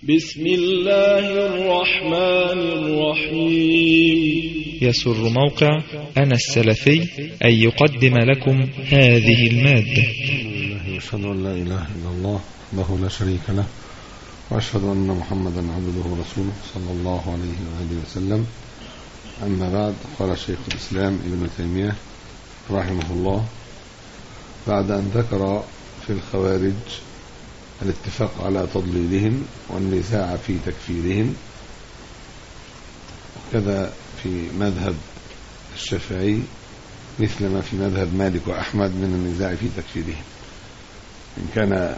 بسم الله الرحمن الرحيم. يسر موقع أنا السلفي أن يقدم لكم هذه المادة. أشهد أن لا إله إلا الله وحده لا شريك له، وأشهد أن محمدا عبده ورسوله صلى الله عليه وآله وسلم. أما بعد، قال شيخ الإسلام ابن تيمية رحمه الله بعد أن ذكر في الخوارج الاتفاق على تضليلهم والنزاع في تكفيرهم، وكذا في مذهب الشافعي مثل ما في مذهب مالك وأحمد من النزاع في تكفيرهم، إن كان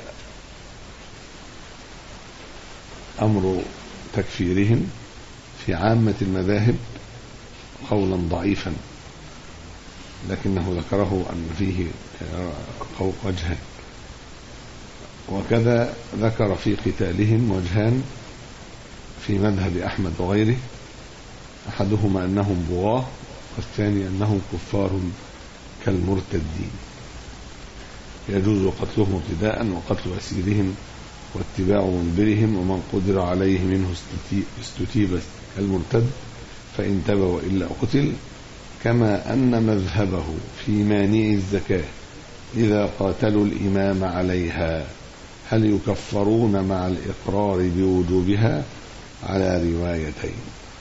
أمر تكفيرهم في عامة المذاهب قولا ضعيفا، لكنه ذكره أن فيه وجهان، وكذا ذكر في قتالهم وجهان في مذهب أحمد وغيره، أحدهما أنهم بغاة، والثاني أنهم كفار كالمرتدين يجوز قتلهم ابتداء وقتل أسيرهم واتباع منبرهم، ومن قدر عليه منه استتيب المرتد فإن تاب وإلا قتل، كما أن مذهبه في مانع الزكاة إذا قاتلوا الإمام عليها هل يكفرون مع الإقرار بوجوبها على روايتين.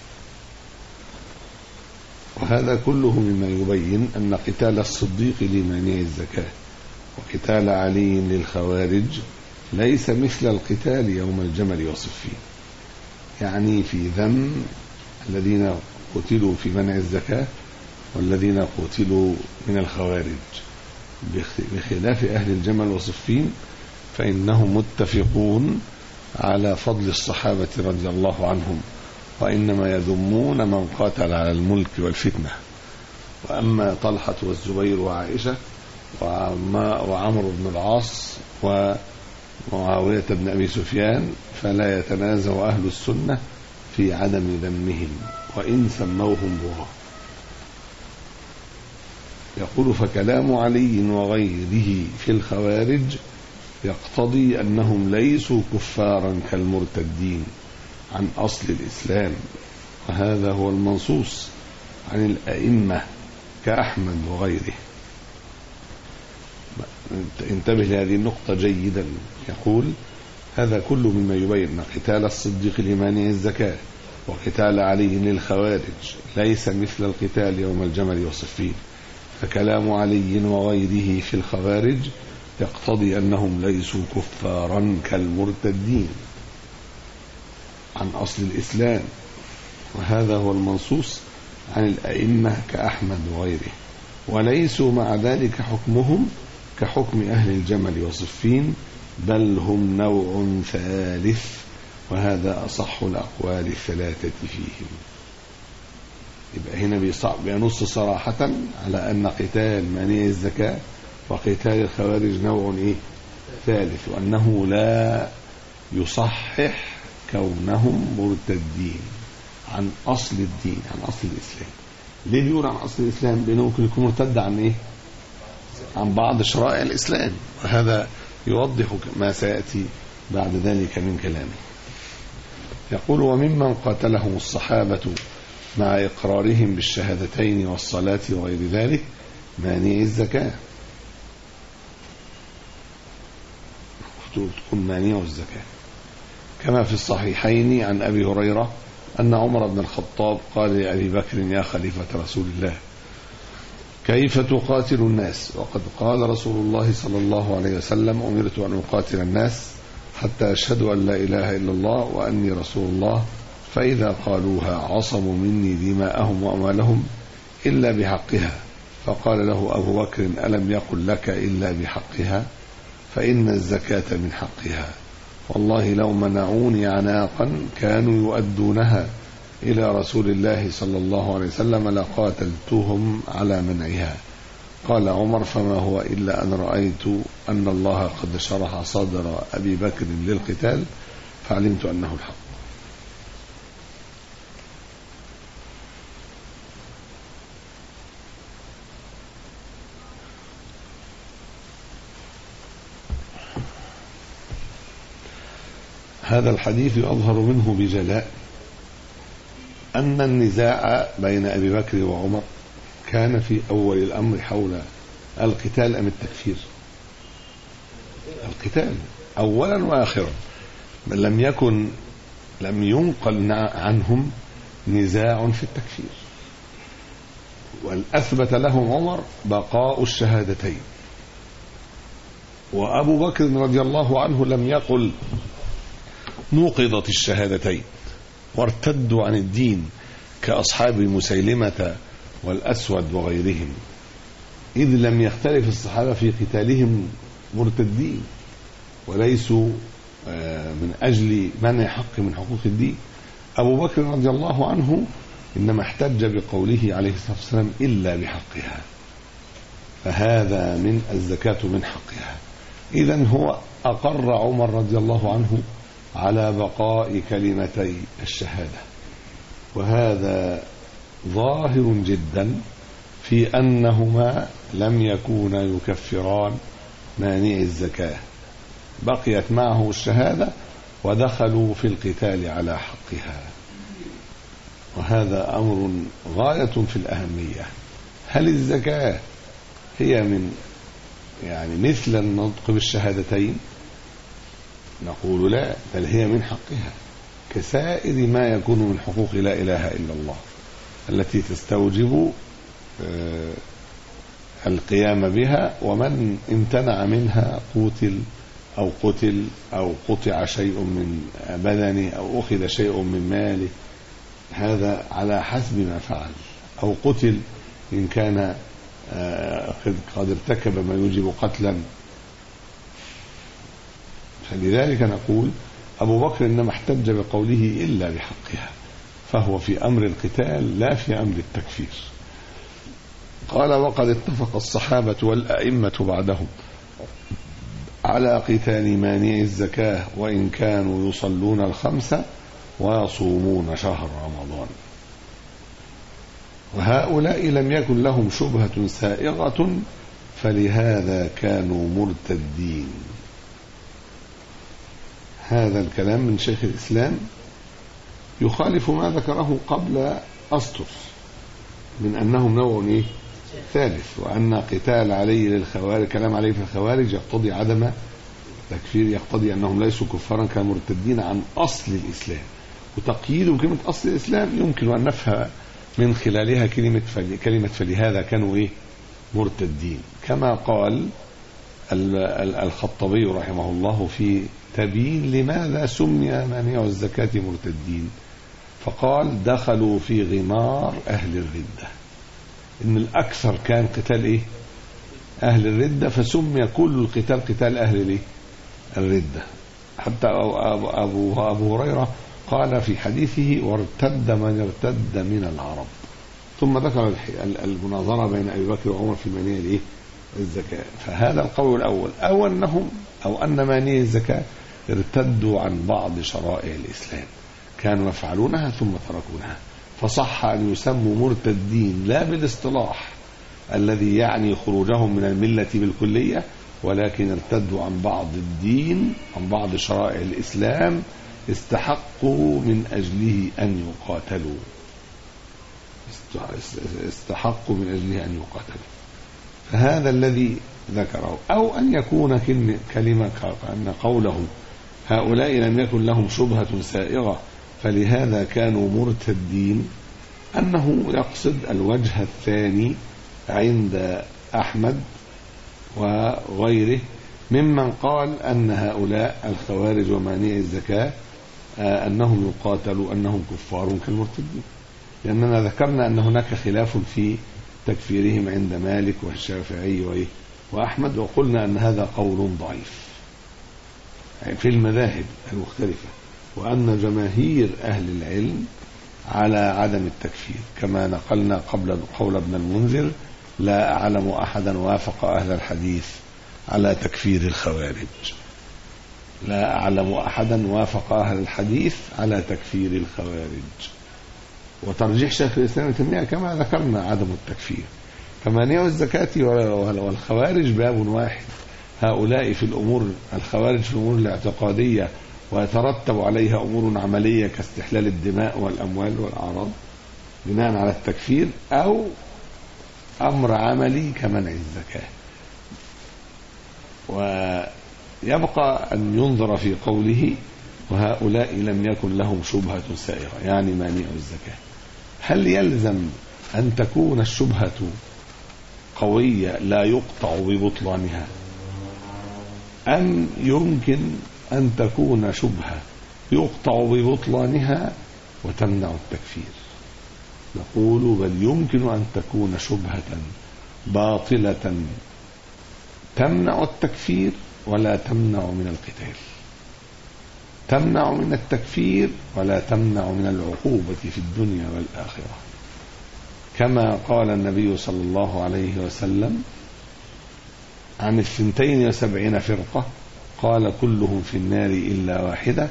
وهذا كله مما يبين أن قتال الصديق لمانع الزكاة وقتال علي للخوارج ليس مثل القتال يوم الجمل وصفين، يعني في ذم الذين قتلوا في منع الزكاة والذين قتلوا من الخوارج، بخلاف أهل الجمل وصفين فإنهم متفقون على فضل الصحابة رضي الله عنهم، وإنما يذمون من قاتل على الملك والفتنة. وأما طلحة والزبير وعائشة وعمرو بن العاص ومعاوية بن أبي سفيان فلا يتنازع أهل السنة في عدم ذمهم وإن سموهم بغاة. يقول: فكلام علي وغيره في الخوارج يقتضي أنهم ليسوا كفارا كالمرتدين عن أصل الإسلام، وهذا هو المنصوص عن الأئمة كأحمد وغيره. انتبه لهذه النقطة جيدا. يقول: هذا كله مما يبين أن قتال الصديق لمانع الزكاة وقتال علي للخوارج ليس مثل القتال يوم الجمل وصفين، فكلام علي وغيره في الخوارج يقتضي أنهم ليسوا كفارا كالمرتدين عن أصل الإسلام، وهذا هو المنصوص عن الأئمة كأحمد وغيره، وليسوا مع ذلك حكمهم كحكم أهل الجمل وصفين، بل هم نوع ثالث، وهذا أصح الأقوال الثلاثة فيهم. يبقى هنا بينص صراحة على أن قتال مانع الزكاة وقتال الخوارج نوع ثالث، وأنه لا يصحح كونهم مرتدين عن أصل الدين، عن أصل الإسلام. ليه بيقول عن أصل الإسلام؟ لأنه ممكن يكون مرتد عن عن بعض شرائع الإسلام، وهذا يوضح ما سيأتي بعد ذلك من كلامه. يقول: وممن قاتلهم الصحابة مع إقرارهم بالشهادتين والصلاة وغير ذلك مانع الزكاة، تكون مانع الزكاة، كما في الصحيحين عن أبي هريرة أن عمر بن الخطاب قال لأبي بكر: يا خليفة رسول الله، كيف تقاتل الناس وقد قال رسول الله صلى الله عليه وسلم: أمرت أن أقاتل الناس حتى أشهدوا أن لا إله إلا الله وأني رسول الله، فإذا قالوها عصموا مني دماءهم وأموالهم إلا بحقها. فقال له أبو بكر: ألم يقل لك إلا بحقها؟ فإن الزكاة من حقها، والله لو منعوني عناقا كانوا يؤدونها إلى رسول الله صلى الله عليه وسلم لقاتلتهم على منعها. قال عمر: فما هو إلا أن رأيت أن الله قد شرح صدر أبي بكر للقتال فعلمت أنه الحق. هذا الحديث يظهر منه بجلاء أن النزاع بين أبي بكر وعمر كان في أول الأمر حول القتال أم التكفير. القتال أولا وآخرا، لم ينقل عنهم نزاع في التكفير، والأثبت لهم عمر بقاء الشهادتين، وأبو بكر رضي الله عنه لم يقل نوقضت الشهادتين وارتدوا عن الدين كأصحاب مسيلمة والأسود وغيرهم، إذ لم يختلف الصحابة في قتالهم مرتدين وليسوا من أجل منع حق من حقوق الدين. أبو بكر رضي الله عنه إنما احتج بقوله عليه الصلاة والسلام إلا بحقها، فهذا من الزكاة من حقها. إذن هو أقر عمر رضي الله عنه على بقاء كلمتي الشهادة، وهذا ظاهر جدا في أنهما لم يكونا يكفران مانع الزكاة، بقيت معه الشهادة ودخلوا في القتال على حقها، وهذا أمر غاية في الأهمية. هل الزكاة هي من مثل النطق بالشهادتين؟ نقول لا، بل هي من حقها كسائر ما يكون من حقوق لا إله إلا الله التي تستوجب القيام بها، ومن امتنع منها قتل أو قطع شيء من بدنه أو أخذ شيء من ماله، هذا على حسب ما فعل، أو قتل إن كان قد ارتكب ما يوجب قتلا. فلذلك نقول أبو بكر إنما احتج بقوله إلا بحقها، فهو في أمر القتال لا في أمر التكفير. قال وقد اتفق الصحابة والأئمة بعدهم على قتال مانع الزكاة وإن كانوا يصلون الخمسة ويصومون شهر رمضان، وهؤلاء لم يكن لهم شبهة سائغة فلهذا كانوا مرتدين. هذا الكلام من شيخ الإسلام يخالف ما ذكره قبل أسطر من أنهم نوع ثالث، وأن قتال علي للخوارج، كلام عليه في الخوارج يقتضي عدم تكفير، يقتضي أنهم ليسوا كفارا كمرتدين عن أصل الإسلام. وتقييد كلمة أصل الإسلام يمكن أن نفهم من خلالها كلمة فلهذا كانوا مرتدين، كما قال الخطبي رحمه الله في تبيين لماذا سمي مانع الزكاة مرتدين، فقال دخلوا في غمار أهل الردة، إن الأكثر كان قتال أهل الردة، فسمي كل القتال قتال أهل الردة. حتى أبو هريرة قال في حديثه وارتد من ارتد من العرب، ثم ذكر المناظرة بين أبي بكر وعمر في مانع الزكاة. فهذا القول الأول، أو أن مانع الزكاة ارتدوا عن بعض شرائع الإسلام، كانوا يفعلونها ثم تركونها، فصح أن يسموا مرتدين لا بالاصطلاح الذي يعني خروجهم من الملة بالكلية، ولكن ارتدوا عن بعض الدين، عن بعض شرائع الإسلام استحقوا من أجله أن يقاتلوا، استحقوا من أجله أن يقاتلوا. فهذا الذي ذكره. أو أن يكون كلمة أن قوله هؤلاء لم يكن لهم شبهة سائغة فلهذا كانوا مرتدين، أنه يقصد الوجه الثاني عند أحمد وغيره ممن قال أن هؤلاء الخوارج ومانع الزكاة أنهم يقاتلوا أنهم كفار كالمرتدين، لأننا ذكرنا أن هناك خلاف في تكفيرهم عند مالك والشافعي وأحمد، وقلنا أن هذا قول ضعيف في المذاهب المختلفة، وأن جماهير أهل العلم على عدم التكفير، كما نقلنا قول ابن المنذر لا أعلم أحدا وافق أهل الحديث على تكفير الخوارج، لا أعلم أحدا وافق أهل الحديث على تكفير الخوارج. وترجيح شيخ الإسلام ابن تيمية كما ذكرنا عدم التكفير. فمانع الزكاة والخوارج باب واحد، هؤلاء في الأمور، الخوارج في الأمور الاعتقادية ويترتب عليها أمور عملية كاستحلال الدماء والأموال والأعراض بناء على التكفير، أو أمر عملي كمنع الزكاة. ويبقى أن ينظر في قوله وهؤلاء لم يكن لهم شبهة سائغة، يعني مانع الزكاة. هل يلزم أن تكون الشبهة قوية لا يقطع ببطلانها، أم يمكن أن تكون شبهة يقطع ببطلانها وتمنع التكفير؟ نقول بل يمكن أن تكون شبهة باطلة تمنع التكفير ولا تمنع من القتال، تمنع من التكفير ولا تمنع من العقوبة في الدنيا والآخرة، كما قال النبي صلى الله عليه وسلم عن 72 فرقة قال كلهم في النار إلا واحدة،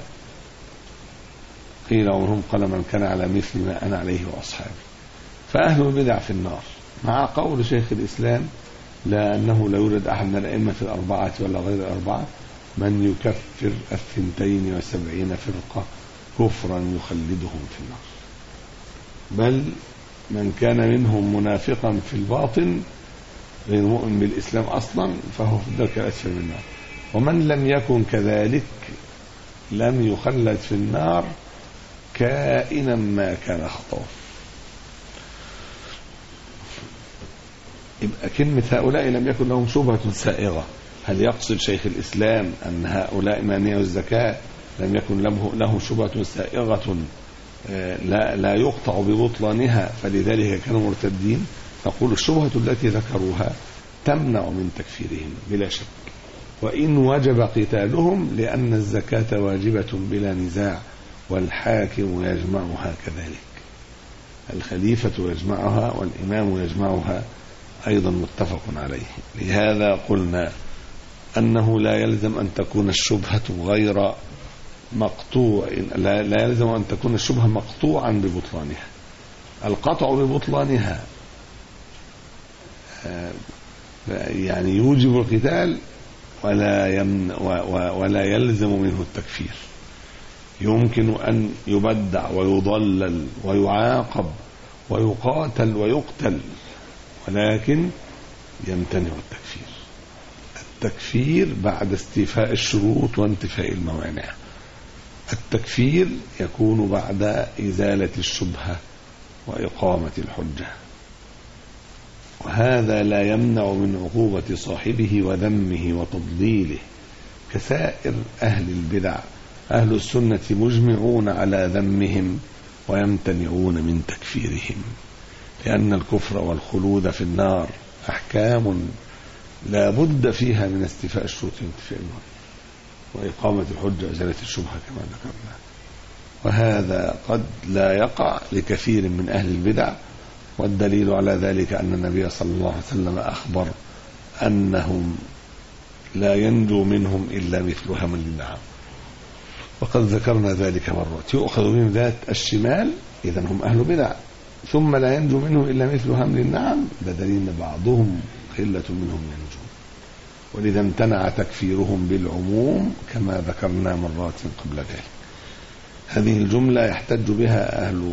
قيل ومنهم قال من كان على مثل ما أنا عليه وأصحابي. فأهل البدع في النار، مع قول شيخ الإسلام لا أنه لا يوجد أحد من الأئمة الأربعة ولا غير الأربعة من يكفر 72 فرقة كفرا يخلدهم في النار، بل من كان منهم منافقا في الباطن غير مؤمن بالإسلام أصلا فهو في الدرك الأسفل من النار، ومن لم يكن كذلك لم يخلد في النار كائنا ما كان خطاه. يبقى كلمة هؤلاء لم يكن لهم شبهة سائغة، هل يقصد شيخ الإسلام أن هؤلاء مانعي الزكاة لم يكن لهم شبهة سائغة لا يقطع ببطلانها فلذلك كانوا مرتدين؟ نقول الشبهة التي ذكروها تمنع من تكفيرهم بلا شك، وإن وجب قتالهم لأن الزكاة واجبة بلا نزاع، والحاكم يجمعها كذلك، الخليفة يجمعها والإمام يجمعها أيضا متفق عليه. لهذا قلنا أنه لا يلزم أن تكون الشبهة غير مقطوع، لا يلزم أن تكون الشبهة مقطوعا ببطلانها. القطع ببطلانها يعني يوجب القتال ولا يلزم منه التكفير، يمكن أن يبدع ويضلل ويعاقب ويقاتل ويقتل، ولكن يمتنع التكفير. التكفير بعد استيفاء الشروط وانتفاء الموانع، التكفير يكون بعد إزالة الشبهة وإقامة الحجة، وهذا لا يمنع من عقوبة صاحبه وذمه وتضليله كسائر أهل البدع. أهل السنة مجمعون على ذمهم ويمتنعون من تكفيرهم، لأن الكفر والخلود في النار أحكام لا بد فيها من استيفاء الشروط وانتفاء الموانع وإقامة الحجة وإزالة الشبهة كما ذكرنا، وهذا قد لا يقع لكثير من أهل البدع. والدليل على ذلك أن النبي صلى الله عليه وسلم أخبر أنهم لا ينجو منهم إلا مثل همل النعام، وقد ذكرنا ذلك مرات. يؤخذ من ذات الشمال إذن هم أهل بدع، ثم لا ينجو منهم إلا مثل همل النعم، ده دليل أن بعضهم قلة منهم ينجو، ولذا امتنع تكفيرهم بالعموم كما ذكرنا مرات قبل ذلك. هذه الجملة يحتج بها أهل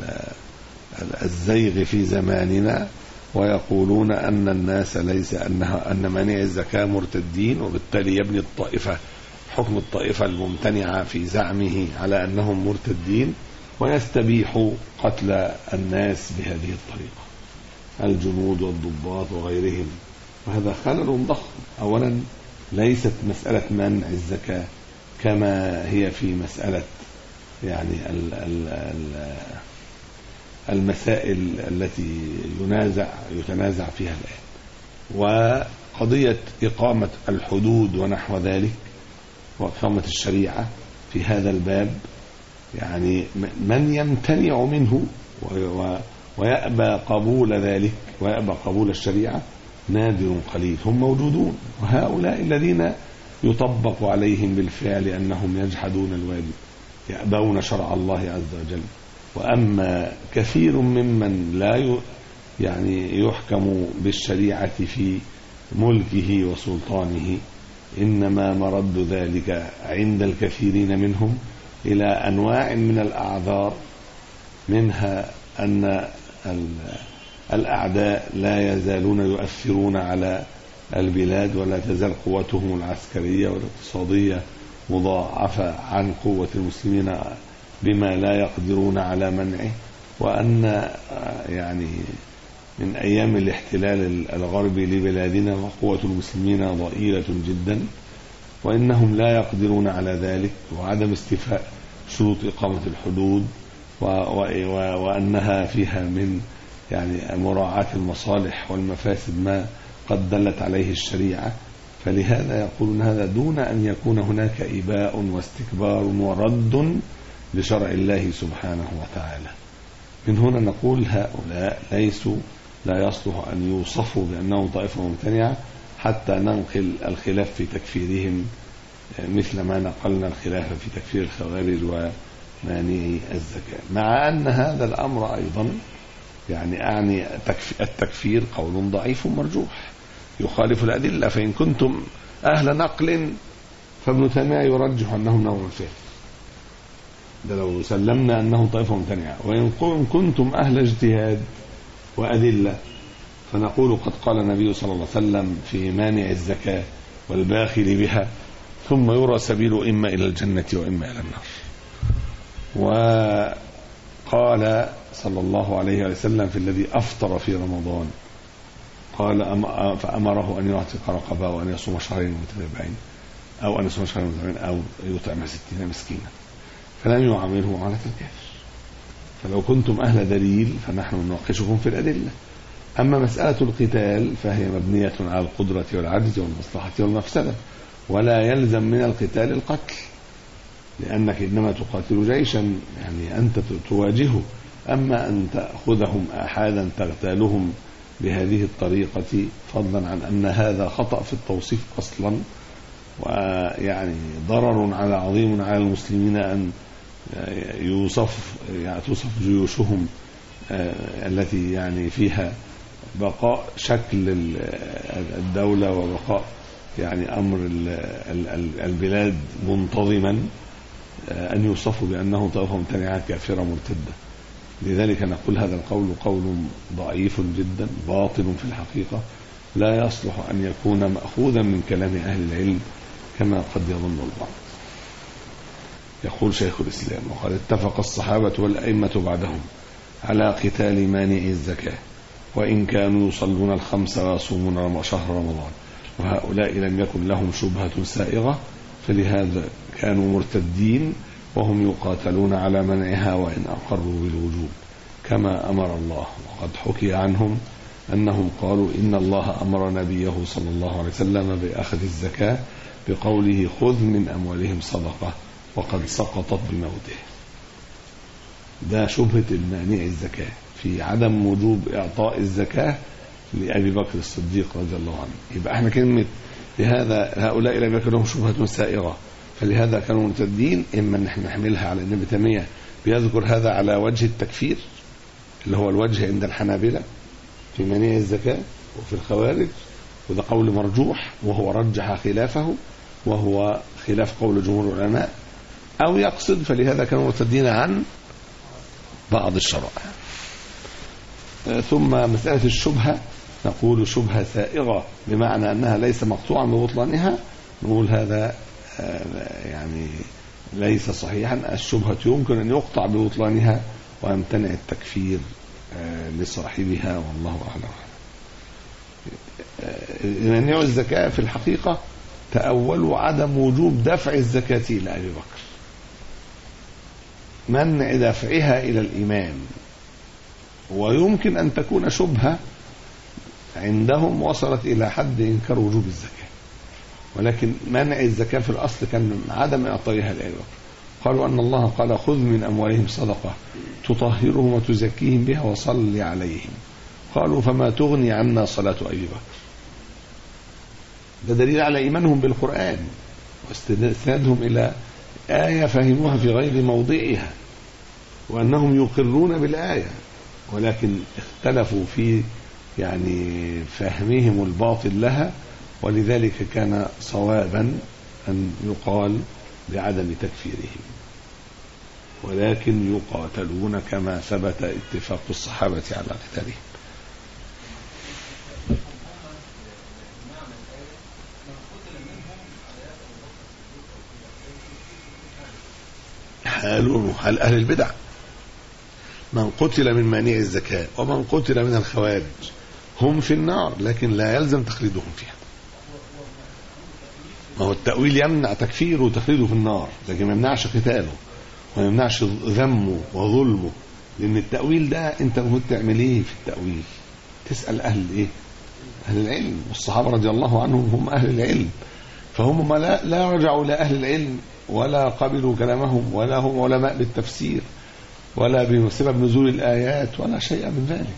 الزيغ في زماننا، ويقولون أن الناس ليس أن مانع الزكاة مرتدين، وبالتالي يبني الطائفة حكم الطائفة الممتنعة في زعمه على أنهم مرتدين، ويستبيح قتل الناس بهذه الطريقة، الجنود والضباط وغيرهم. وهذا خلل ضخم. أولا ليست مسألة منع الزكاة كما هي في مسألة يعني المسائل التي يتنازع فيها الآن، وقضية إقامة الحدود ونحو ذلك وإقامة الشريعة في هذا الباب، يعني من يمتنع منه ويأبى قبول ذلك ويأبى قبول الشريعة نادر قليل، هم موجودون. وهؤلاء الذين يطبق عليهم بالفعل أنهم يجحدون الواجب، يأبون شرع الله عز وجل. وأما كثير ممن لا يعني يحكم بالشريعة في ملكه وسلطانه إنما مرد ذلك عند الكثيرين منهم إلى أنواع من الأعذار، منها أن الأعداء لا يزالون يؤثرون على البلاد، ولا تزال قوتهم العسكرية والاقتصادية مضاعفة عن قوة المسلمين بما لا يقدرون على منعه، وأن يعني من أيام الاحتلال الغربي لبلادنا وقوة المسلمين ضئيلة جدا، وإنهم لا يقدرون على ذلك، وعدم استيفاء شروط إقامة الحدود، وأنها فيها من يعني مراعاة المصالح والمفاسد ما قد دلت عليه الشريعة. فلهذا يقولون هذا دون أن يكون هناك إباء واستكبار ورد لشرع الله سبحانه وتعالى. من هنا نقول هؤلاء لا يصلح أن يوصفوا بأنهم طائفة ممتنعة حتى ننقل الخلاف في تكفيرهم مثل ما نقلنا الخلاف في تكفير الخوارج ومانعي الزكاة، مع أن هذا الأمر أيضا يعني التكفير قول ضعيف مرجوح يخالف الأدلة. فإن كنتم أهل نقل فابن تيمية يرجح أنهم نوع الفعل، ده لو سلمنا أنهم طائفة ممتنعة. وإن كنتم أهل اجتهاد وأدلة فنقول قد قال النبي صلى الله عليه وسلم في مانع الزكاة والباخل بها ثم يرى سبيله إما إلى الجنة وإما إلى النار. وقال صلى الله عليه وسلم في الذي أفطر في رمضان قال فأمره أن يعتق رقبة وأن يصوم شهرين متتابعين أو أن يصوم شهرين متتابعين أو يطعم 60 مسكينا، فلم يعامله على الكافر. فلو كنتم أهل دليل فنحن نناقشكم في الأدلة. أما مسألة القتال فهي مبنية على القدرة والعجز والمصلحة والمفسدة، ولا يلزم من القتال القتل، لأنك إنما تقاتل جيشا يعني أنت تواجهه. أما أن تأخذهم آحادا تغتالهم بهذه الطريقة، فضلا عن أن هذا خطأ في التوصيف أصلا، ويعني ضرر على عظيم على المسلمين أن توصف جيوشهم التي يعني فيها بقاء شكل الدولة وبقاء يعني أمر البلاد منتظما، أن يوصفوا بأنه طائفة ممتنعة كافرة مرتدة. لذلك نقول هذا القول قول ضعيف جدا باطل في الحقيقة، لا يصلح أن يكون مأخوذا من كلام أهل العلم كما قد يظن البعض. يقول شيخ الإسلام: وقد اتفق الصحابة والأئمة بعدهم على قتال مانع الزكاة، وإن كانوا يصلون الخمس ويصومون شهر رمضان، وهؤلاء لم يكن لهم شبهة سائغة، فلهذا كانوا مرتدين وهم يقاتلون على منعها وإن أقروا بالوجوب كما أمر الله. وقد حكي عنهم أنهم قالوا إن الله أمر نبيه صلى الله عليه وسلم بأخذ الزكاة بقوله خذ من أموالهم صدقة، وقد سقطت بموته. ده شبهة المانع الزكاة في عدم وجوب إعطاء الزكاة لأبي بكر الصديق رضي الله عنه. يبقى احنا كلمة لهذا هؤلاء لم يكن لهم شبهة سائغة فلهذا كانوا مرتدين، إما أن احنا نحملها على ابن تيمية بيذكر هذا على وجه التكفير اللي هو الوجه عند الحنابلة في مانع الزكاة وفي الخوارج، وده قول مرجوح وهو رجح خلافه وهو خلاف قول جمهور العلماء، أو يقصد فلهذا كانوا مرتدين عن بعض الشرائع. ثم مسألة الشبهة نقول شبهة سائغة بمعنى أنها ليس مقطوعا ببطلانها، نقول هذا يعني ليس صحيحا. الشبهة يمكن أن يقطع ببطلانها ويمتنع التكفير لصاحبها، والله أعلم. منع الزكاة في الحقيقة تأولوا عدم وجوب دفع الزكاة إلى أبي بكر، منع دفعها إلى الإمام، ويمكن أن تكون شبهة عندهم وصلت إلى حد إنكار وجوب الزكاة، ولكن منع الزكاة في الأصل كان عدم إعطائها لأبي بكر. قالوا أن الله قال خذ من أموالهم صدقة تطهرهم وتزكيهم بها وصل عليهم. قالوا فما تغني عنا صلاة أبي بكر. ده دليل على إيمانهم بالقرآن واستنادهم إلى آية فهموها في غير موضعها، وأنهم يقرون بالآية، ولكن اختلفوا في يعني فهمهم الباطل لها، ولذلك كان صوابا أن يقال بعدم تكفيرهم، ولكن يقاتلون كما ثبت اتفاق الصحابة على قتالهم. حال أهل البدع، من قتل من مانع الزكاة ومن قتل من الخوارج هم في النار، لكن لا يلزم تخليدهم فيها. ما هو التأويل يمنع تكفيره وتخليده في النار، لكن ما يمنعش قتاله وما يمنعش ذمه وظلمه. لأن التأويل ده أنت المفروض تعمل إيه في التأويل؟ تسأل أهل إيه؟ أهل العلم، والصحابة رضي الله عنهم هم أهل العلم، فهم لا رجعوا لأهل العلم ولا قبلوا كلامهم، ولا هم علماء بالتفسير ولا بسبب نزول الآيات ولا شيء من ذلك.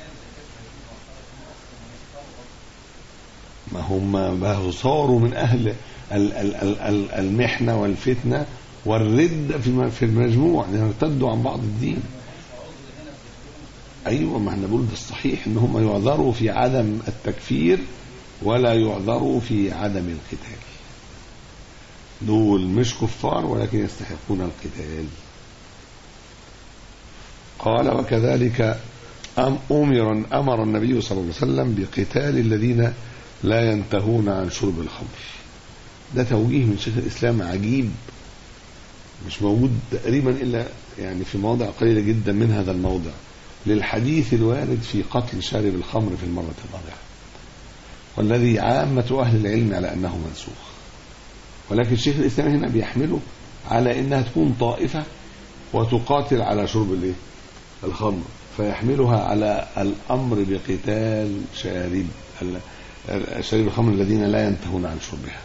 ما هم صاروا من أهل المحنة والفتنة والرد في المجموع، لأنهم ارتدوا عن بعض الدين. أيوة، ما احنا بقول ده الصحيح إن هم يعذروا في عدم التكفير ولا يعذروا في عدم القتال. دول مش كفار ولكن يستحقون القتال. قال: وكذلك أمر النبي صلى الله عليه وسلم بقتال الذين لا ينتهون عن شرب الخمر. ده توجيه من شيخ الإسلام عجيب، مش موجود تقريبا إلا يعني في مواضع قليلة جدا من هذا الموضع، للحديث الوارد في قتل شارب الخمر في المرة الرابعة، والذي عامة أهل العلم على أنه منسوخ. ولكن شيخ الإسلام هنا بيحمله على أنها تكون طائفة وتقاتل على شرب الخمر، فيحملها على الأمر بقتال شارب الخمر الذين لا ينتهون عن شربها.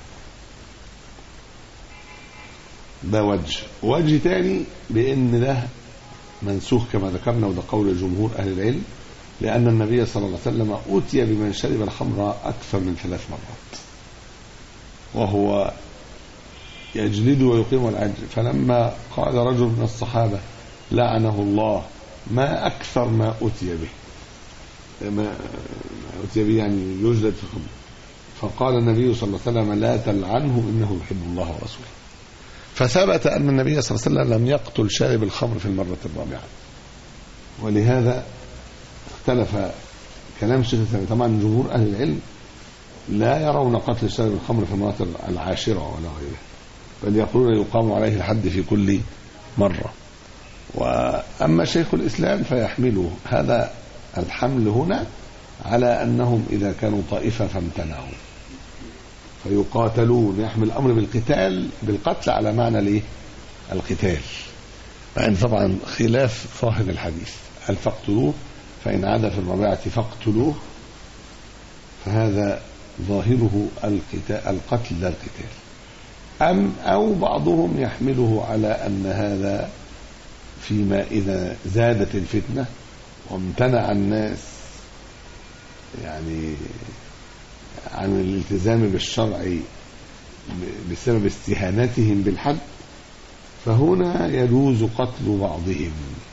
ده وجه تاني بأن ده منسوخ كما ذكرنا، وده قول جمهور أهل العلم، لأن النبي صلى الله عليه وسلم أتي بمن شرب الخمر أكثر من 3 مرات وهو يجلد ويقيم العجل. فلما قال رجل من الصحابة لعنه الله ما أكثر ما أتي به يعني يجلد في الخمر، فقال النبي صلى الله عليه وسلم لا تلعنه إنه يحب الله ورسوله. فثبت أن النبي صلى الله عليه وسلم لم يقتل شارب الخمر في المرة الرابعة. ولهذا اختلف كلام شيخ الإسلام. طبعا جمهور أهل العلم لا يرون قتل شارب الخمر في المرة 10 ولا غيرها، بل يقولون يقام عليه الحد في كل مرة. وأما شيخ الإسلام فيحمله هذا الحمل هنا على أنهم إذا كانوا طائفة فامتنعوا فيقاتلون، يحمل الأمر بالقتل على معنى القتال، يعني طبعا خلاف ظاهر الحديث. هل فاقتلوه، فإن عاد في الرابعة فاقتلوه، فهذا ظاهره القتل لا القتال. أو بعضهم يحمله على أن هذا فيما إذا زادت الفتنة وامتنع الناس يعني عن الالتزام بالشرع بسبب استهانتهم بالحد، فهنا يجوز قتل بعضهم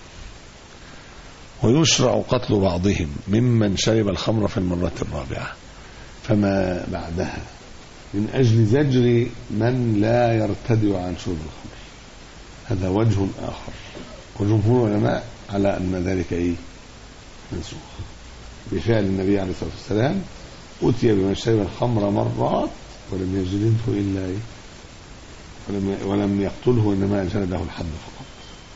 ويشرع قتل بعضهم ممن شرب الخمر في المرة الرابعة فما بعدها، من أجل زجر من لا يرتدع عن شرب الخمر. هذا وجه آخر، وجمهور العلماء على أن ذلك منسوخ بفعل النبي عليه الصلاة والسلام. أتي بمن شرب الخمر مرات ولم يجلده إلا ولم يقتله، إنما جلده الحد فقط.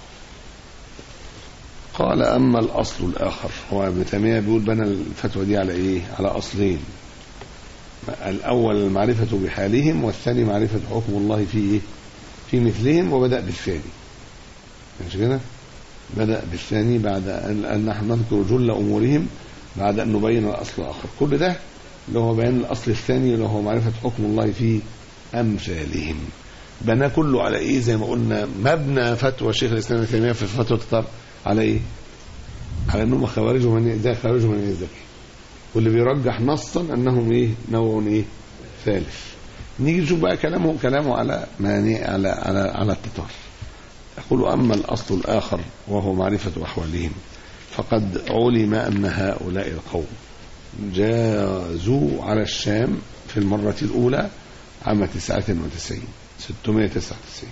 قال: أما الأصل الآخر، هو ابن تيمية بيقول بنى الفتوى دي على على أصلين: الأول المعرفة بحالهم، والثاني معرفة حكم الله في مثلهم، وبدأ بالثاني. مش كده؟ بدأ بالثاني بعد أن نحن نذكر جل أمورهم بعد أن نبين الأصل الآخر. كل ده اللي هو بيان الأصل الثاني اللي هو معرفة حكم الله في أمثالهم. بنى كله على زي ما قلنا مبنى فتوى شيخ الإسلام ابن تيمية في فتوى التتار على على أنهم خوارجوا من الزكاة، واللي بيرجح نصا أنهم نوع ثالث. نيجي نشوف بقى كلامه على على التتار. يقول: أما الأصل الآخر وهو معرفة أحوالهم، فقد علم أن هؤلاء القوم جازوا على الشام في المرة الأولى عام 699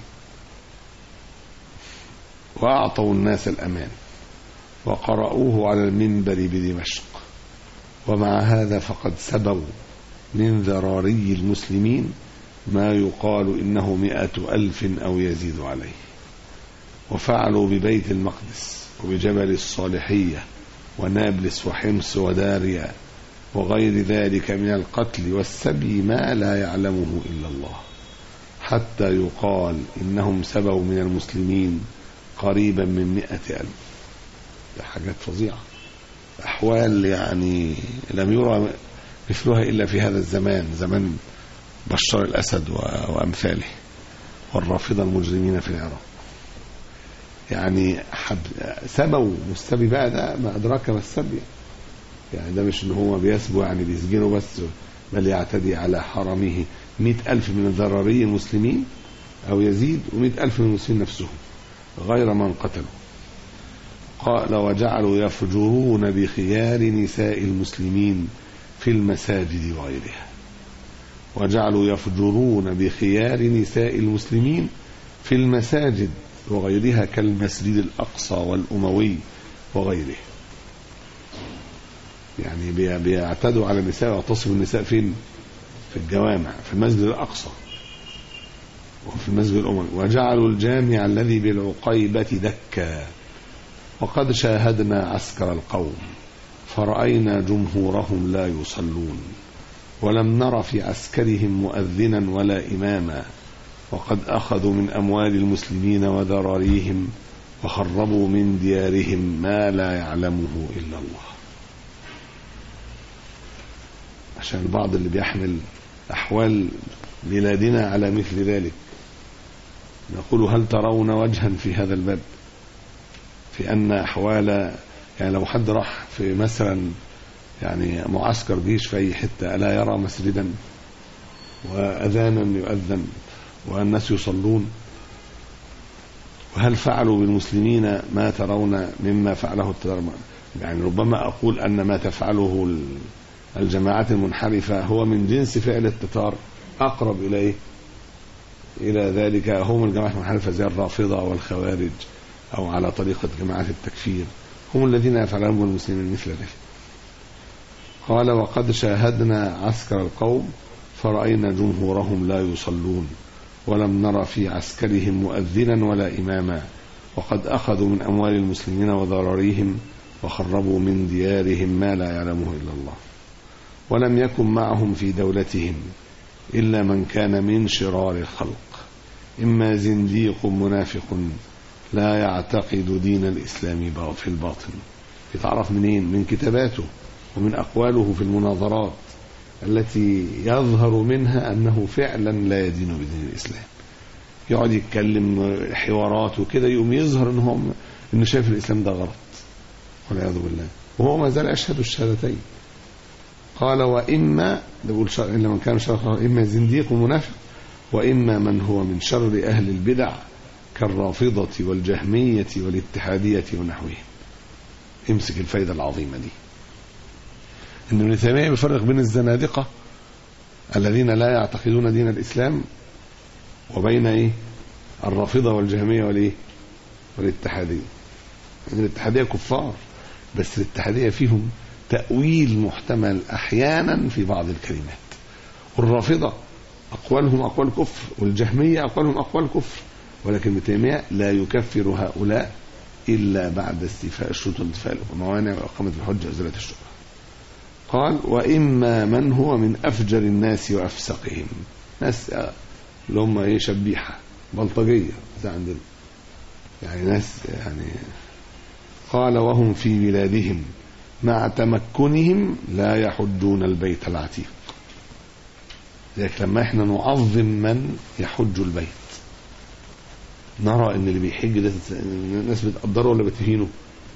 وأعطوا الناس الأمان وقرأوه على المنبر بدمشق. ومع هذا فقد سبوا من ذراري المسلمين ما يقال إنه 100,000 أو يزيد عليه، وفعلوا ببيت المقدس وبجبل الصالحية ونابلس وحمص وداريا وغير ذلك من القتل والسبي ما لا يعلمه إلا الله، حتى يقال إنهم سبوا من المسلمين قريبا من 100,000. حاجات فظيعة، أحوال يعني لم يرى مثلها إلا في هذا الزمان، زمان بشار الأسد وأمثاله والرافضة المجرمين في العراق. يعني سبوا مستبي بقى، ده ما أدراك ما السبي، يعني ده مش إن هو بيسبوا يعني بيسجنوا بس، بل يعتدي على حرمه 100,000 من الذراري المسلمين أو يزيد، و100,000 من المسلمين نفسهم غير من قتلوا. قال وجعلوا يفجرون بخيار نساء المسلمين في المساجد وغيرها. وجعلوا يفجرون بخيار نساء المسلمين في المساجد وغيرها كالمسجد الأقصى والأموي وغيره. يعني بيعتدوا على النساء ويغتصبوا النساء فين؟ في الجوامع، في المسجد الأقصى وفي المسجد الأموي. وجعلوا الجامع الذي بالعقيبة دكا. وقد شاهدنا عسكر القوم فرأينا جمهورهم لا يصلون، ولم نر في عسكرهم مؤذنا ولا إماما، وقد أخذوا من أموال المسلمين وذراريهم وخربوا من ديارهم ما لا يعلمه إلا الله. عشان البعض اللي بيحمل أحوال بلادنا على مثل ذلك نقول هل ترون وجها في هذا الباب؟ في أن أحوال، يعني لو حد راح في مثلا يعني معسكر جيش في أي حتة ألا يرى مسجدا وأذانا يؤذن والناس يصلون؟ وهل فعلوا بالمسلمين ما ترون مما فعله التتار؟ يعني ربما أقول أن ما تفعله الجماعات المنحرفة هو من جنس فعل التتار، أقرب إليه إلى ذلك هم الجماعات المنحرفة زي الرافضة والخوارج أو على طريقة جماعات التكفير، هم الذين يفعلون بالمسلمين مثل ذلك. قال وقد شاهدنا عسكر القوم فرأينا جمهورهم لا يصلون، ولم نرى في عسكرهم مؤذنا ولا إماما، وقد أخذوا من أموال المسلمين وضراريهم وخربوا من ديارهم ما لا يعلمه إلا الله، ولم يكن معهم في دولتهم إلا من كان من شرار الخلق، إما زنديق منافق لا يعتقد دين الإسلام في الباطن. يتعرف منين؟ من كتاباته ومن أقواله في المناظرات التي يظهر منها أنه فعلا لا يدين بدين الإسلام. يقعد يتكلم حوارات وكده يقوم يظهر إنه شايف الإسلام ده غلط والعياذ بالله، وهو ما زال يشهد الشهادتين. قال وإما إلا من كان شر، إما زنديق منافق، وإما من هو من شر أهل البدع كالرافضة والجهمية والاتحادية ونحوهم. امسك الفايدة العظيمة دي، إن ابن تيمية بيفرق بين الزنادقة الذين لا يعتقدون دين الإسلام وبين الرافضة والجهمية والاتحادية. يعني الاتحادية كفار، بس الاتحادية فيهم تأويل محتمل أحيانا في بعض الكلمات، والرافضة أقوالهم أقوال كفر، والجهمية أقوالهم أقوال كفر، ولكن ابن تيمية لا يكفر هؤلاء إلا بعد استيفاء الشروط وانتفاء الموانع وإقامة الحجة وإزالة الشبهة. قال وإما من هو من أفجر الناس وأفسقهم، ناس اللي هم شبيحة بلطجية زي عندنا، يعني ناس يعني. قال وهم في بلادهم مع تمكنهم لا يحجون البيت العتيق. لذلك لما احنا نعظم من يحج البيت نرى ان اللي بيحج ده الناس بتقدره ولا بتهينه؟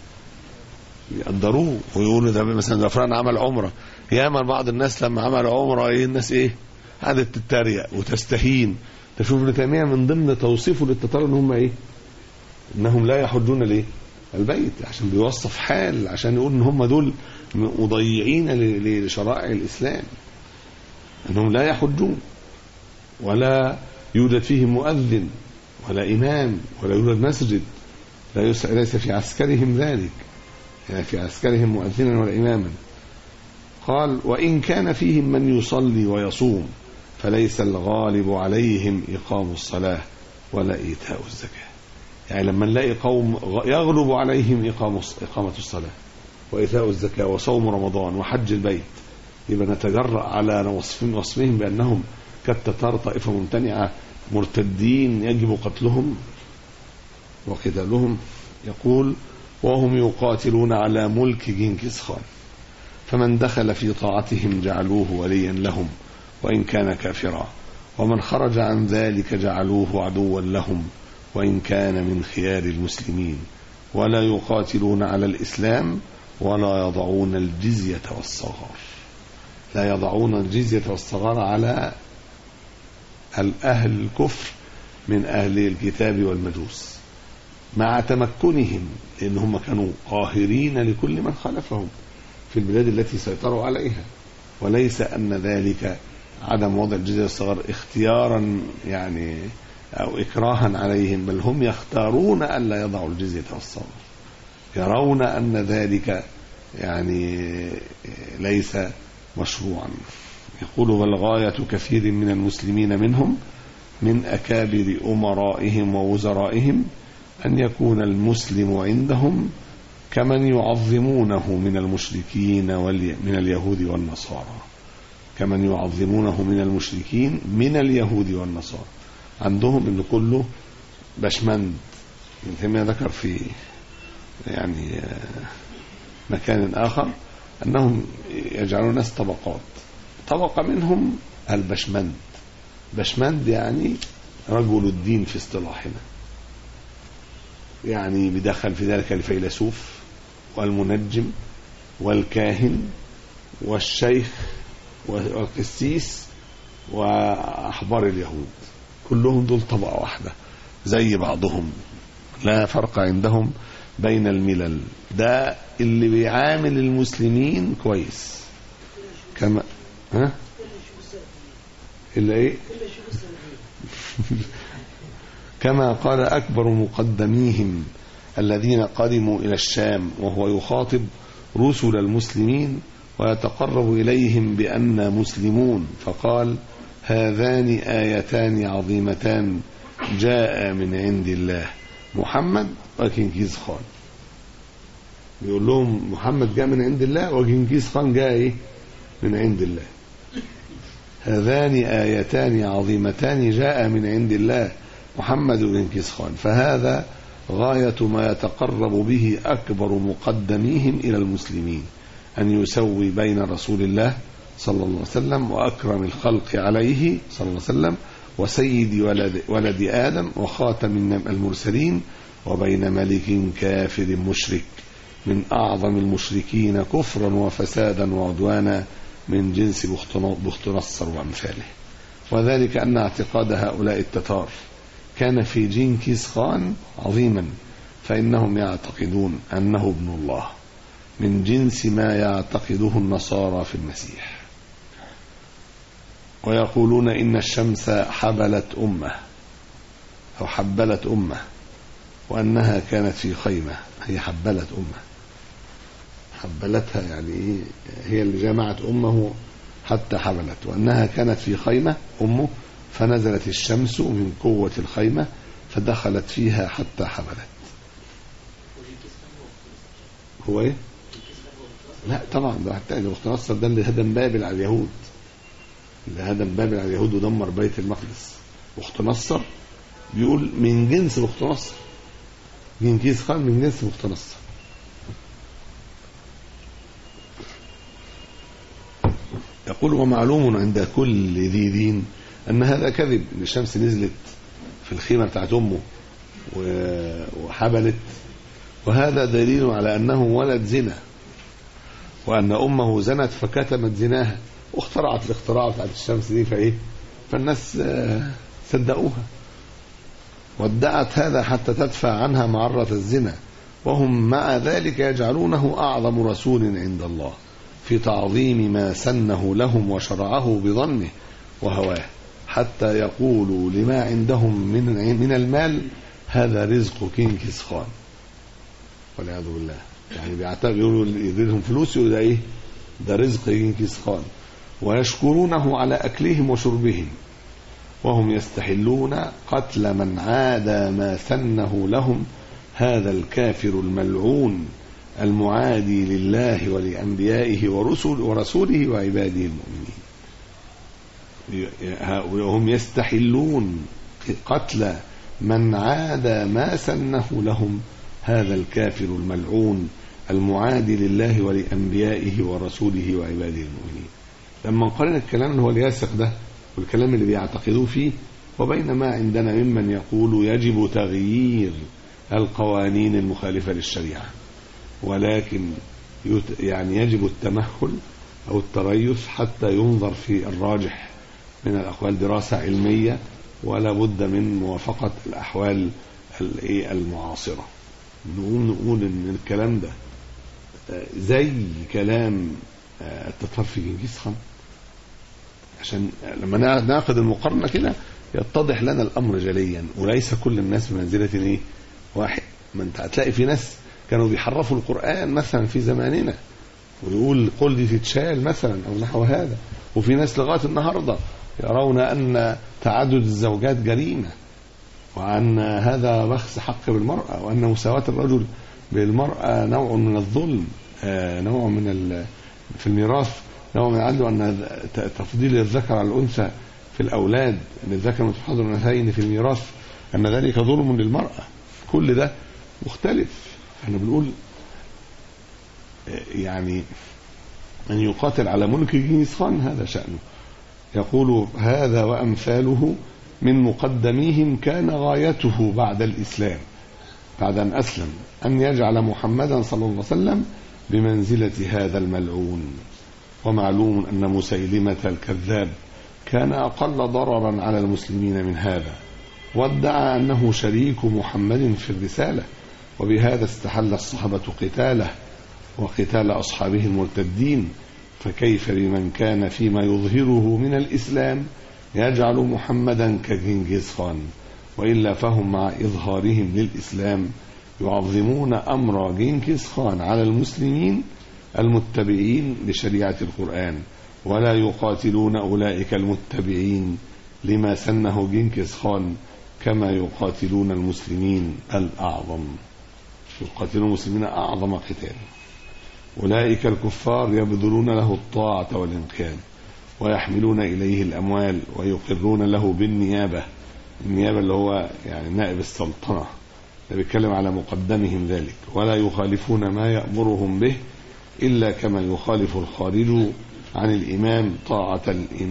يقدروه ويقولوا ده مثلا ده فلان عمل عمره. ياما بعض الناس لما عمل عمره الناس قعدت تتريق وتستهين. تشوف ابن تيمية من ضمن توصيفه للتتار ان هم انهم لا يحجون البيت، عشان بيوصف حال، عشان يقول ان هم دول مضيعين لشرائع الاسلام. أنهم لا يحجون ولا يوجد فيهم مؤذن ولا إمام ولا يوجد مسجد، ليس في عسكرهم ذلك، يعني في عسكرهم مؤذنا ولا إماما. قال وإن كان فيهم من يصلي ويصوم فليس الغالب عليهم إقام الصلاة ولا إيتاء الزكاة. يعني لما نلاقي قوم يغلب عليهم إقامة الصلاة وإيتاء الزكاة وصوم رمضان وحج البيت، يبقى نتجرأ على وصفهم بأنهم كالتتار طائفة ممتنعة مرتدين يجب قتلهم وقتالهم. يقول وهم يقاتلون على ملك جنكيز خان، فمن دخل في طاعتهم جعلوه وليا لهم وإن كان كافرا، ومن خرج عن ذلك جعلوه عدوا لهم وإن كان من خيار المسلمين، ولا يقاتلون على الإسلام ولا يضعون الجزية والصغار. لا يضعون الجزية والصغار على الأهل الكفر من أهل الكتاب والمجوس، مع تمكنهم، لأنهم كانوا قاهرين لكل من خالفهم في البلاد التي سيطروا عليها. وليس أن ذلك عدم وضع الجزية والصغار اختيارا يعني أو إكراها عليهم، بل هم يختارون ألا يضعوا الجزية والصغار، يرون أن ذلك يعني ليس مشروعا. يقول والغاية كثير من المسلمين منهم من أكابر أمرائهم ووزرائهم أن يكون المسلم عندهم كمن يعظمونه من المشركين من اليهود والنصارى، كمن يعظمونه من المشركين من اليهود والنصارى. عندهم إنه كله بشمند. ابن تيمية ذكر في يعني مكان آخر أنهم يجعلون الناس طبقات، طبقة منهم البشمند. بشمند يعني رجل الدين في اصطلاحنا، يعني بدخل في ذلك الفيلسوف والمنجم والكاهن والشيخ والقسيس وأحبار اليهود، كلهم دول طبقة واحدة زي بعضهم، لا فرق عندهم بين الملل. ده اللي بيعامل المسلمين كويس. كما إلا إيه كما قال أكبر مقدميهم الذين قدموا إلى الشام وهو يخاطب رسل المسلمين ويتقرب إليهم بأننا مسلمون، فقال هذان آيتان عظيمتان جاء من عند الله محمد وجنكيز خان. بيقول لهم محمد جاء من عند الله وجنكيز خان جاء إيه؟ من عند الله. هذان آيتان عظيمتان جاء من عند الله محمد وجنكيز خان، فهذا غاية ما يتقرب به أكبر مقدميهم إلى المسلمين، أن يسوي بين رسول الله صلى الله عليه وسلم وأكرم الخلق عليه صلى الله عليه وسلم وسيد ولد آدم وخاتم المرسلين وبين ملك كافر مشرك من أعظم المشركين كفرا وفسادا وعدوانا من جنس بخت نصر وأمثاله. وذلك أن اعتقاد هؤلاء التتار كان في جنكيز خان عظيما، فإنهم يعتقدون أنه ابن الله من جنس ما يعتقده النصارى في المسيح، ويقولون إن الشمس حبلت أمة أو حبلت أمة، وأنها كانت في خيمة. هي حبلت أمة، حبلتها يعني هي اللي جمعت أمه حتى حبلت، وأنها كانت في خيمة أمه فنزلت الشمس من قوة الخيمة فدخلت فيها حتى حبلت. هو إيه؟ لا طبعا ده حتى بخت نصر ده اللي هدم بابل على اليهود، اللي هدم بابل على اليهود ودمر بيت المقدس. بخت نصر بيقول من جنس بخت نصر، جنكيز خان من جنس بخت نصر. يقول ومعلوم عند كل ذي دين أن هذا كذب، أن الشمس نزلت في الخيمة بتاعت أمه وحبلت، وهذا دليل على أنه ولد زنا، وأن أمه زنت فكتمت زناها واخترعت الاختراع بتاعت الشمس دي فإيه، فالناس صدقوها وادعت هذا حتى تدفع عنها معرة الزنا، وهم مع ذلك يجعلونه أعظم رسول عند الله في تعظيم ما سنه لهم وشرعه بظنه وهواه، حتى يقولوا لما عندهم من المال هذا رزق كينكيز خان والعياذ بالله. يعني بيعتبروا يديلهم فلوس يقولوا ده ايه؟ ده رزق كينكيز خان، ويشكرونه على أكلهم وشربهم، وهم يستحلون قتل من عادى ما سنه لهم هذا الكافر الملعون المعادي لله ولأنبيائه ورسوله وعباده المؤمنين. وهم يستحلون قتل من عادى ما سنه لهم هذا الكافر الملعون المعادي لله ولأنبيائه ورسوله وعباده المؤمنين. لما نقارن الكلام اللي هو الياسق ده والكلام اللي بيعتقدوه فيه وبين ما عندنا ممن يقول يجب تغيير القوانين المخالفة للشريعة، ولكن يعني يجب التمهل أو التريث حتى ينظر في الراجح من الأقوال دراسة علمية، ولا بد من موافقة الأحوال المعاصرة. نقول إن الكلام ده زي كلام التتار في جنكيز خان، عشان لما ناخذ المقارنة كده يتضح لنا الأمر جليا، وليس كل الناس بمنزلة ايه واحد. ما انت هتلاقي في ناس كانوا بيحرفوا القرآن مثلا في زماننا ويقول قل دي تتشال مثلا أو نحو هذا، وفي ناس لغاية النهاردة يرون أن تعدد الزوجات جريمة، وأن هذا بخس حق بالمرأة، وأن مساواة الرجل بالمرأة نوع من الظلم، نوع من في الميراث نوع من عنده أن تفضيل الذكر على الأنثى في الأولاد، أن الذكر متفضل من الأنثيين في الميراث، أن ذلك ظلم للمرأة. كل ده مختلف. احنا بنقول يعني أن يقاتل على ملك جنكيز خان هذا شأنه. يقول هذا وأمثاله من مقدميهم كان غايته بعد الإسلام، بعد أن أسلم، أن يجعل محمدا صلى الله عليه وسلم بمنزلة هذا الملعون. ومعلوم أن مسيلمة الكذاب كان أقل ضررا على المسلمين من هذا، وادعى أنه شريك محمد في الرسالة، وبهذا استحل الصحابة قتاله وقتال أصحابه المرتدين. فكيف بمن كان فيما يظهره من الإسلام يجعل محمدا كجنكيز خان؟ وإلا فهم مع إظهارهم للإسلام يعظمون أمر جنكيز خان على المسلمين المتبعين لشريعة القرآن، ولا يقاتلون أولئك المتبعين لما سنه جنكيز خان كما يقاتلون المسلمين الأعظم. يقاتلون المسلمين أعظم قتال. أولئك الكفار يبذلون له الطاعة والإنقياد، ويحملون إليه الأموال، ويقرون له بالنيابة. النيابة اللي هو يعني نائب السلطنة، اللي بيتكلم على مقدمهم ذلك. ولا يخالفون ما يأمرهم به إلا كما يخالف الخارج عن الإمام طاعة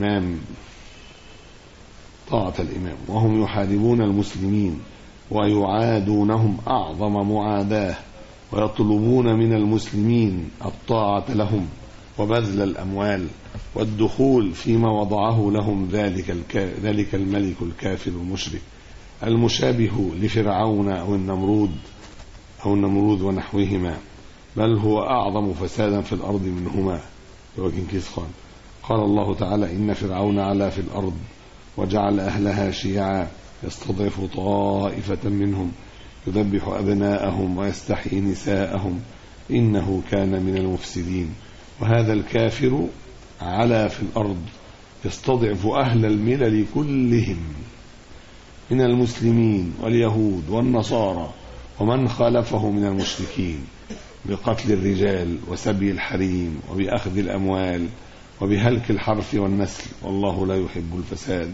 الإمام. وهم يحاربون المسلمين ويعادونهم أعظم معاداة، ويطلبون من المسلمين الطاعة لهم وبذل الأموال والدخول فيما وضعه لهم ذلك الملك الكافر المشرك المشابه لفرعون أو النمرود ونحوهما، بل هو أعظم فسادا في الأرض منهما هو جنكيز خان. قال الله تعالى إن فرعون علا في الأرض وجعل أهلها شيعا يستضعف طائفة منهم يذبح أبناءهم ويستحيي نساءهم إنه كان من المفسدين. وهذا الكافر علا في الأرض يستضعف أهل الملل كلهم من المسلمين واليهود والنصارى ومن خالفه من المشركين، بقتل الرجال وسبي الحريم وبأخذ الأموال وبهلك الحرث والنسل، والله لا يحب الفساد.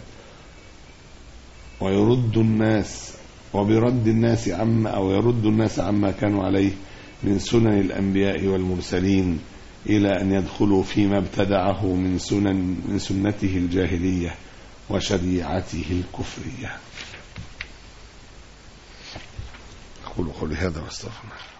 ويرد الناس عما كانوا عليه من سنن الأنبياء والمرسلين إلى أن يدخلوا فيما ابتدعه من سنته الجاهلية وشريعته الكفرية. أقول قولي هذا واستغفر الله.